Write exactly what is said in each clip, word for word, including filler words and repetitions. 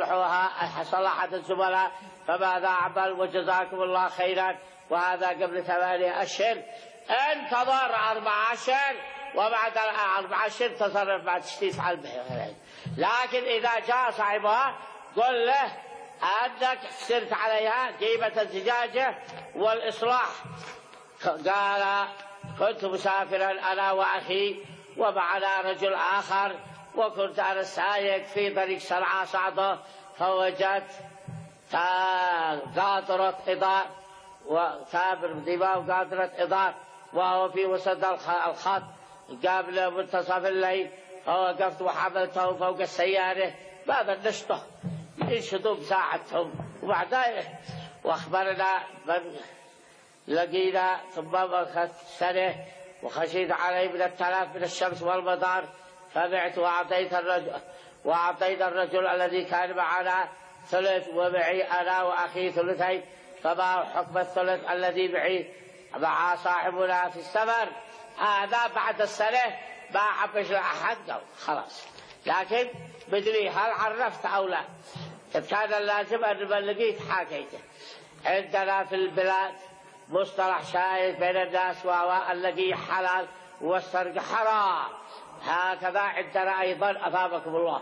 فتحوها صلحت الزملاء فماذا عمل وجزاكم الله خيرا. وهذا قبل ثمانية أشهر. انتظر أربع أشهر وبعد أربع أشهر تصرف بعد تشتيت على البحر. لكن إذا جاء صاحبها قل له أنك سرت عليها قيمة الزجاجة والإصلاح. قال كنت مسافرا أنا وأخي ومعنا رجل آخر وكنت أنا السائق في طريق صنعاء صعدة فوجدت قاطرة إضاء وكابر دماء وقاطرة إضاء وهو في وسط الخط قبل منتصف الليل فوقفت وحملته فوق السيارة بعد النشطة ينشطوا بساعتهم. وبعدين وأخبرنا من لقينا ثم أخذت سنة وخشيت عليه من التلف من الشمس والمطر فبعت وأعطيت الرجل وأعطيت الرجل الذي كان معنا ثلث ومعي أنا وأخي ثلثين. فما حكم الثلث الذي معي مع صاحبنا في السفر؟ هذا بعد السنة ما حبش أحد خلاص. لكن بدري هل عرفت أو لا؟ كان اللازم أن لقيت حاجته. عندنا في البلاد مصطلح شائع بين الناس وهو اللقي حلال والسرقة حرام. هكذا عندنا أيضا أثابكم الله.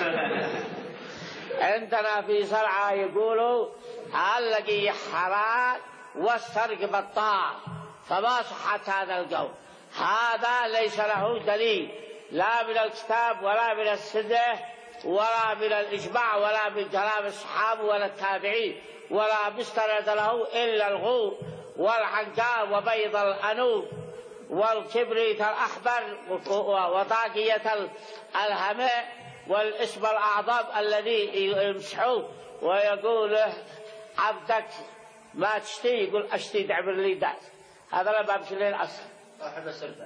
عندنا في صنعاء يقولوا اللقي حلال والسرقة بطال. فما صحة هذا القول؟ هذا ليس له دليل لا من الكتاب ولا من السنة ولا من الإجماع ولا من كلام الصحابة ولا التابعين ولا مستند له إلا الغور والعنقاء وبيض الأنوب والكبريت الأحمر وطاقية الهماء والاسم الأعظم الذي يمسحوه ويقول عبدك ما تشتي يقول أشتي تعمل لي داس. هذا لا بامشي لي الأصل. صاحب السردة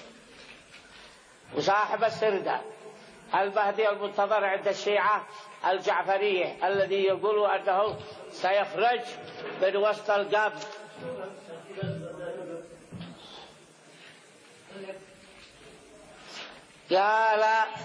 وصاحب السردة المهدي المنتظر عند الشيعة الجعفرية الذي يقول أنه سيخرج من وسط القبر. قال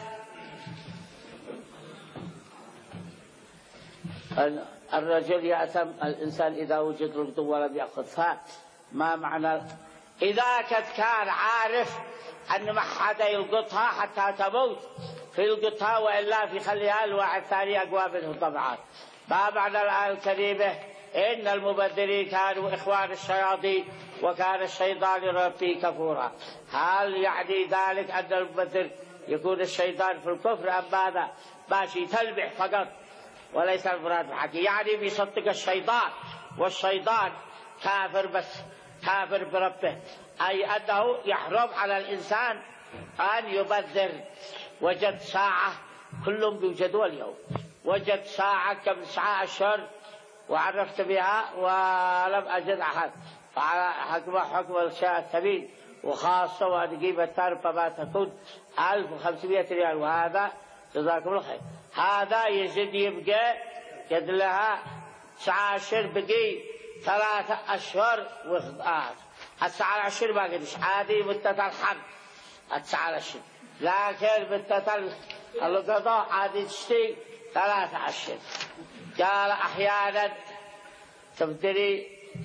الرجل يأثم الإنسان إذا وجد رقده ولم يأخذ. فما معنى إذا كان عارف أن ما حدا يلقطها حتى تموت في يلقطها وإلا في خليها الواحد ثاني أقوى منه طبعا. ما معنى الآية الكريمة إن المبذرين كانوا إخوان الشياطين وكان الشيطان لربه كفورا؟ هل يعني ذلك أن المبذر يكون الشيطان في الكفر أم ماذا؟ ماشي تلمح فقط وليس المراد بحكي. يعني بيصدق الشيطان والشيطان كافر بس كافر بربه، أي أنه يحرم على الإنسان أن يبذر. وجد ساعة كلهم بيوجدوا اليوم، وجد ساعة قبل ساعة الشهر وعرفت بها ولم أجد أحد حكم حكم الشيء الثمين وخاصة وهذه قيمة تعرف ما تكون ألف وخمسمائة ريال. وهذا جزاكم الله خير. هذا يزيد يبقى قد لها تسعة أشهر بقي ثلاثة أشهر وآه التسعة أشهر ما قدش عادي مدة الحمل التسعة أشهر، لكن مدة القضاء عادي تشتي ثلاثة أشهر. قال أحيانا تبتدي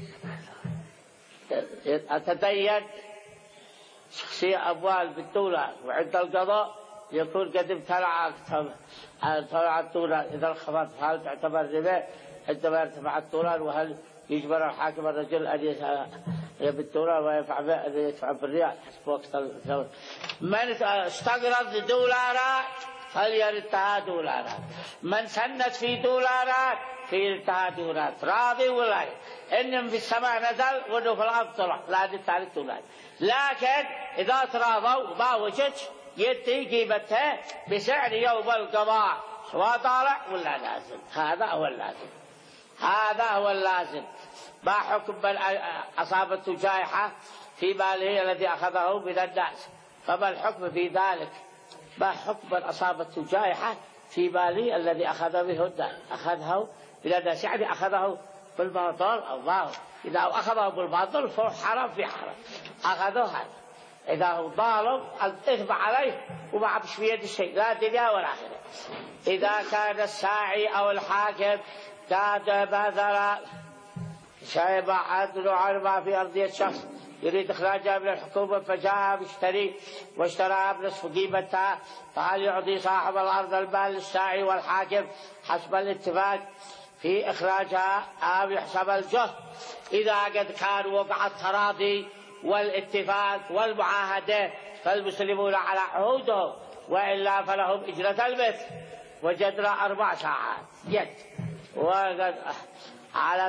أتدين شخصية أموال بالدولار وعند القضاء يكون قد ابتلع طلع الدولار. إذا الخبر هل تعتبر ربا عندما ارتفع الدولار؟ وهل يجبر الحاكم الرجل أن يدفع بالدولار ويدفع بالريال حسب وقت الثورة؟ من استقرض دولارات فليردها دولارات، من سند في دولارات فيردها دولارات. راضي ولا إنهم في السماء نزل وإنه في الأرض طلع لا يدفع دولار. لكن إذا تراضوا ما وجدش يدي قيمتها بسعر يوم القضاء سواء طالع ولا نازل. هذا هو اللازم، هذا هو اللازم. ما حكم من أصابته جائحة في ماله الذي أخذه من الناس؟ فما الحكم في ذلك؟ ما حكم من أصابته جائحة في ماله الذي أخذ به الناس؟ أخذه من الناس يعني أخذه بالباطل. الله إذا أخذه بالباطل فهو حرام في حرام. أخذه هذا إذا هو ظالم الإثم عليه وما عبش بيد الشيء لا دنيا ولا آخرة. إذا كان الساعي أو الحاكم قد بذل شيء عدل عن ما في أرضية شخص يريد إخراجها من الحكومة فجاء بيشتري واشتراها بنصف قيمتها، فهل يعطي صاحب الأرض المال للساعي والحاكم حسب الاتفاق في إخراجها أو يحسب الجهد؟ إذا قد كان وقع التراضي والاتفاق والمعاهدة فالمسلمون على عهودهم، وإلا فلهم إجرة المثل. وجدنا أربع ساعات يد وقد على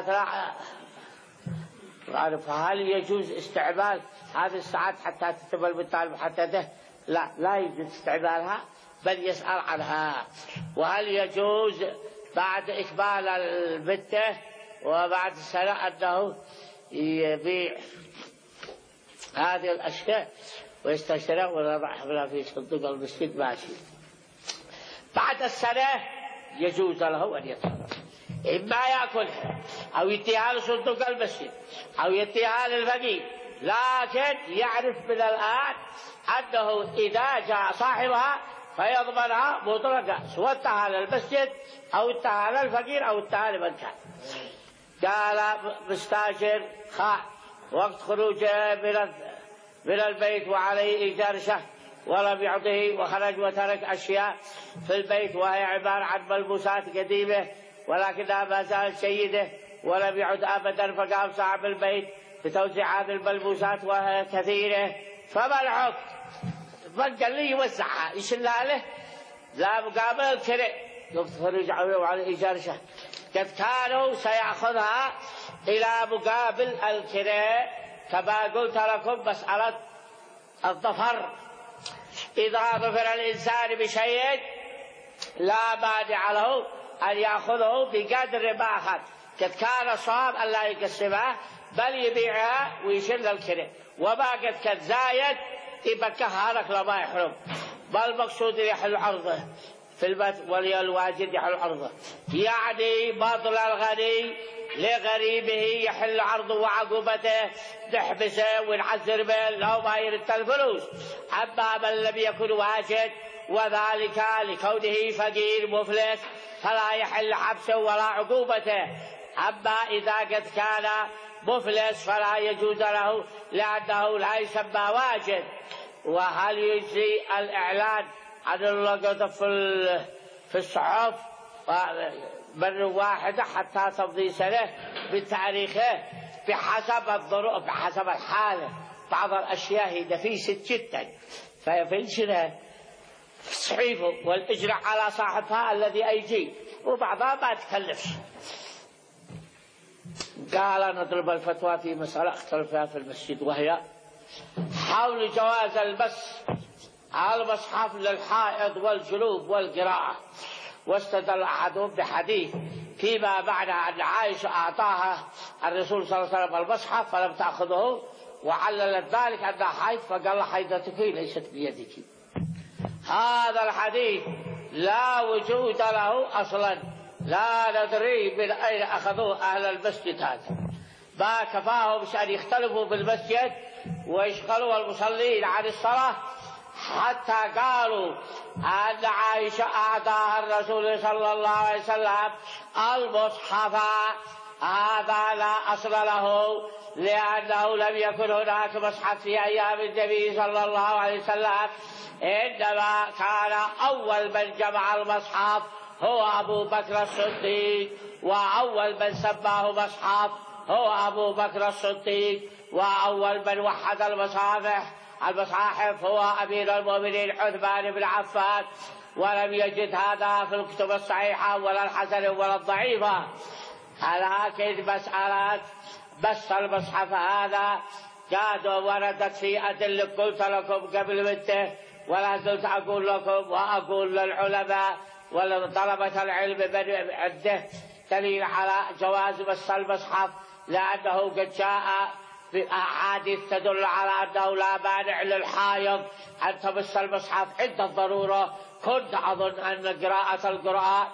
ثلاث. فهل يجوز استعمال هذه الساعات حتى تتم المدة المحددة؟ لا، لا يجوز استعمالها، بل يسأل عنها. وهل يجوز بعد إكمال المدة وبعد السنة أنه يبيع هذه الأشياء ويستشرى ويضع حملها في صندوق المسجد؟ ماشي. بعد السنة يجوز له أن يتصرف، إما يأكلها أو يديها لصندوق المسجد أو يديها للفقير، لكن يعرف من الآن أنه إذا جاء صاحبها فيضمنها مطلقا، سواء ادها للمسجد أو ادها للفقير أو ادها لمن كان. قال مستاجر خاء وقت خروجه من من البيت وعليه إيجار شهر ولم يعطه وخرج وترك أشياء في البيت وهي عبارة عن ملبوسات قديمة ولكنها ما زالت جيدة ولم يعد أبدا، فقام صاحب البيت بتوزيع هذه الملبوسات وهي كثيرة، فما الحكم؟ فقال لي يوزعها يشلها له لا مقابل الكرء وقت خروج وعلى إيجار شهر. قد كانوا سيأخذها إلى مقابل الكرء، كما قلت لكم مسألة الظفر. إذا ظفر الإنسان بشيء لا مانع له أن يأخذه بقدر ما أخذ. قد كان صعب أن لا يقسمها بل يبيعها ويشل الكرة، وما قد كان زايد يبكها لك لما يحرم. بل مقصود يحل عرضه في البث ولي الواجد يحل عرضه، يعني بطل الغني لغريبه يحل عرضه وعقوبته نحبسه ونعذر به لو ما يرد الفلوس. أما من لم يكن واجد وذلك لكونه فقير مفلس فلا يحل حبسه ولا عقوبته. أما إذا قد كان مفلس فلا يجوز له لأنه لا يسمى واجد. وهل يجزي الإعلان عن اللقطة في في الصحف مرة واحدة حتى تمضي سنة بتاريخه بحسب الظروف بحسب الحالة؟ بعض الأشياء هي نفيسة جدا فينشرها في الصحيفة والإجراء على صاحبها الذي يجي، وبعضها ما تكلفش. قال نضرب الفتوى في مسألة اختلف فيها في المسجد، وهي حول جواز البث على المصحف للحائض والجنوب والقراءة. واستدل أحدهم بحديث فيما معنى أن عائشة أعطاها الرسول صلى الله عليه وسلم المصحف فلم تأخذه وعللت ذلك أنها حيض فقال حيضتك ليست بيدك. هذا الحديث لا وجود له أصلا، لا ندري من أين أخذوه أهل المسجد. هذا ما كفاهم أن يختلفوا بالمسجد ويشغلوا المصلين عن الصلاة حتى قالوا أن عائشة أعطاها الرسول صلى الله عليه وسلم المصحف. هذا لا أصل له لأنه لم يكن هناك مصحف في أيام النبي صلى الله عليه وسلم، إنما كان أول من جمع المصحف هو أبو بكر الصديق، وأول من سماه مصحف هو أبو بكر الصديق، وأول من وحد المصاحف المصاحف هو أمير المؤمنين عثمان بن عفان. ولم يجد هذا في الكتب الصحيحة ولا الحسن ولا الضعيفة. لكن مسألة بس المصحف هذا قد وردت في أدلة قلت لكم قبل مدة ولا زلت أقول لكم وأقول للعلماء ولطلبة العلم من عنده دليل على جواز بس المصحف، لأنه قد جاء بأحاديث تدل على أنه لا مانع للحائض أن تمس المصحف عند الضرورة. كنت أظن أن قراءة القرآن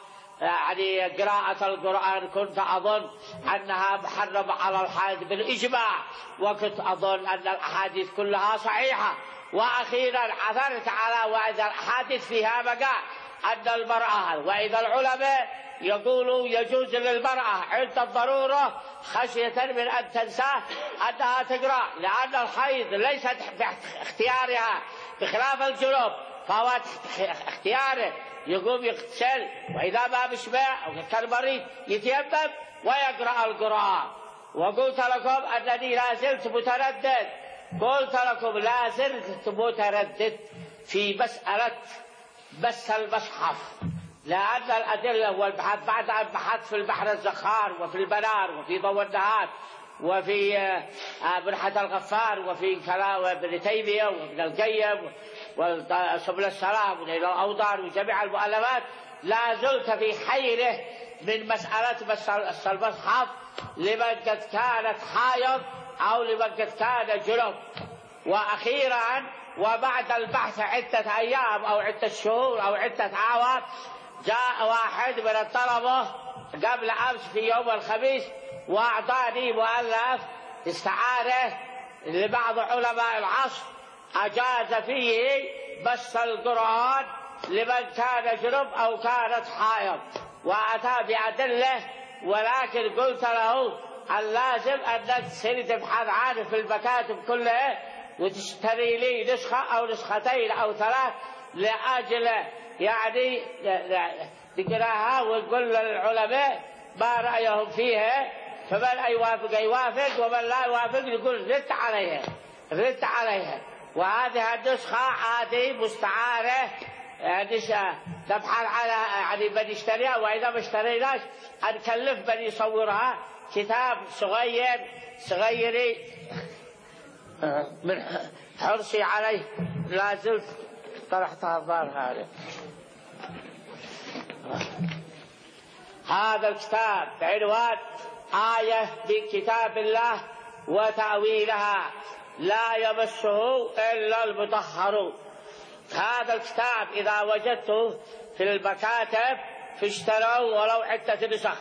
يعني قراءة القرآن كنت أظن أنها محرمة على الحائض بالإجماع، وكنت أظن أن الأحاديث كلها صحيحة. وأخيرا عثرت على وإذا الأحاديث فيها بقاء أن المرأة، وإذا العلماء يقولوا يجوز للمرأة عند الضرورة خشية من أن تنساه أنها تقرأ، لأن الحيض ليست باختيارها بخلاف الجنوب، فهو اختياره يقوم يغتسل، وإذا ما بشبع أو كان مريض يتيمم ويقرأ القرآن. وقلت لكم أنني لا زلت متردد، قلت لكم لا زلت متردد في مسألة بس المصحف، لأن الأدلة والبحث بعد أن بحثت في البحر الزخار وفي البنار وفي ضوء النهار وفي منحة الغفار وفي كلام ابن تيمية وابن القيم وسبل السلام وإلى الأوضار وجميع المؤلفات، لا زلت في حيرة من مسألة بس المصحف لمن قد كانت حائض أو لمن قد كان جنب. وأخيرا وبعد البحث عدة أيام أو عدة شهور أو عدة أعوام جاء واحد من الطلبة قبل أمس في يوم الخميس وأعطاني مؤلف استعارة لبعض علماء العصر أجاز فيه بس القرآن لمن كان جنب أو كانت حائض، وأتى بأدلة. ولكن قلت له اللازم أنك تصير تبحث عنه في المكاتب كلها وتشتري لي نسخة أو نسختين أو ثلاث لأجل يعني تقراها وتقول للعلماء ما رأيهم فيها، فمن يوافق يوافق ومن لا يوافق يقول رد عليها رد عليها. وهذه النسخة عادي مستعارة نبحث على يعني من يشتريها، وإذا ما اشتريناش نكلف من يصورها كتاب صغير صغيري من حرصي عليه لا زلت طرحتها الظاهر هذا. هذا الكتاب بعنوان آية من كتاب الله وتأويلها لا يمسه إلا المطهرون. هذا الكتاب إذا وجدته في المكاتب فاشتروا ولو عدة نسخ.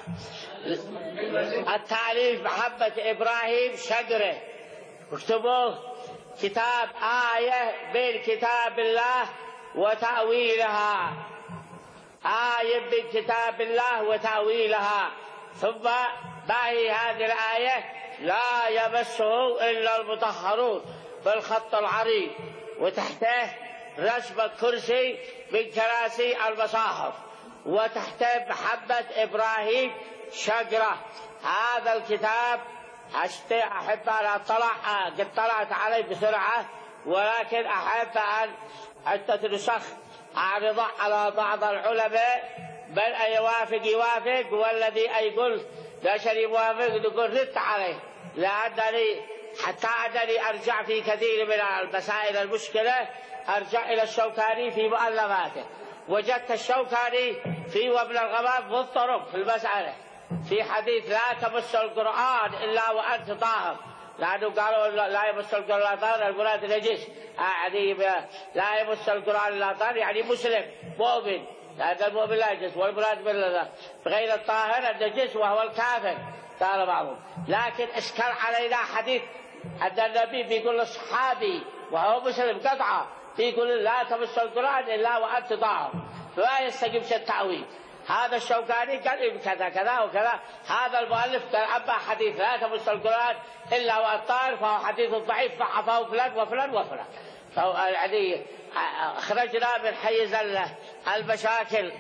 التأليف محمد إبراهيم شقرة، اكتبوه كتاب آية من كتاب الله وتأويلها، آية من كتاب الله وتأويلها. ثم ما هي هذه الآية؟ لا يمسه إلا المطهرون بالخط العريض، وتحته رسم كرسي من كراسي المصاحف، وتحته محمد إبراهيم شقرة. هذا الكتاب أحب أن أطلع، قد طلعت عليه بسرعة، ولكن أحب أن عدة نسخ أعرض على بعض العلماء، بل أن يوافق يوافق والذي يقول لا شيء يوافق يقول رد عليه، لأنني حتى أنني أرجع في كثير من المسائل المشكلة أرجع إلى الشوكاني في مؤلفاته. وجدت الشوكاني في وابن الغمام مضطرب في المسألة في حديث لا تمس القرآن إلا وأنت طاهر، لأنه قالوا لا يمس القرآن طاهر المراد نجس، يعني لا يمس القرآن إلا طاهر يعني مسلم مؤمن، لأن المؤمن لا يجس، والمراد بغير الطاهر النجس وهو الكافر قال بعضهم. لكن اشكل علينا حديث أن النبي بيقول للصحابي وهو مسلم قطعة بيقول لا تمس القرآن إلا وأنت طاهر، فلا يستجيب التأويل. هذا الشوكاني قال كذا كذا وكذا، هذا المؤلف قال أما حديث لا تمس القرآن إلا وأنت طاهر فهو حديث ضعيف فحفظه فلان وفلان وفلان. فهو يعني أخرجنا من حيز المشاكل.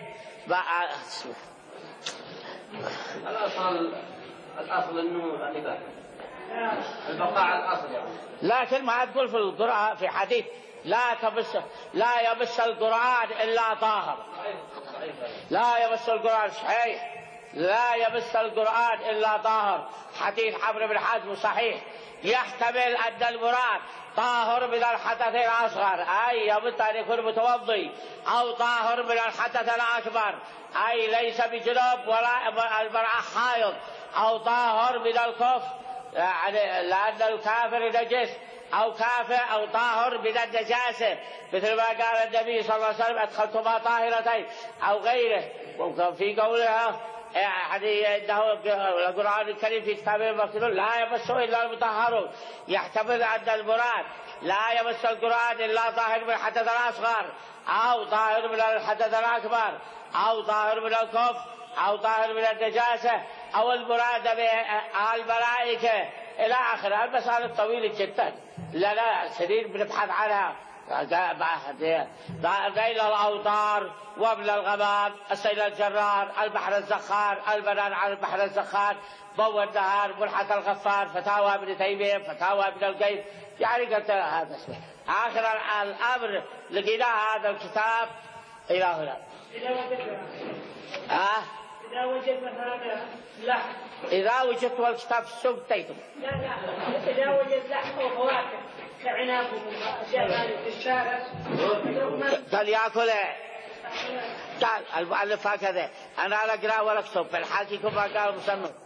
الأصل الأصل إنه الإباحة البقاء على الأصل يعني. لكن ما تقول في القرآن في حديث لا تمس لا يمس القرآن إلا طاهر، لا يمس القرآن صحيح، لا يمس القرآن إلا طاهر. حديث عمرو بن حزم صحيح، يحتمل أن المراد طاهر من الحدث الأصغر أي يمت أن يكون متوضي، أو طاهر من الحدث الأكبر أي ليس بجنوب ولا المرأة حائض، أو طاهر من الكفر يعني لأن الكافر نجس أو كافر أو طاهر من النجاسة، مثل ما قال النبي صلى الله عليه وسلم أدخلتما طاهرتين أو غيره. وكان في قولها يعني انه القرآن الكريم في كتابه مكتوب لا يمسه الا المطهرون، يحتمل ان المراد لا يمس القرآن الا طاهر من الحدث الاصغر او طاهر من الحدث الاكبر او طاهر من الكفر او طاهر من النجاسه او المراد بالملائكه الى اخره. المسائل الطويله جدا لا لا سنين بنبحث عنها، ذيل الأوطار وابن الغمام السيل الجرار البحر الزخار البنان على البحر الزخار ضوء النهار ملحة الغفار فتاوى ابن تيمية فتاوى ابن القيم. يعني قلت هذا اسمه آخر الأمر لقينا هذا الكتاب إلى هنا. آه إذا وجد مثلا لحم، إذا وجدت الكتاب السوق تيتم. لا لا إذا وجد لحم أو فواكه كعناب وأشياء في الشارع قال يأكله. قال المؤلف هكذا أنا لا أقرأ ولا أكتب، فالحاكي كما قال مسمى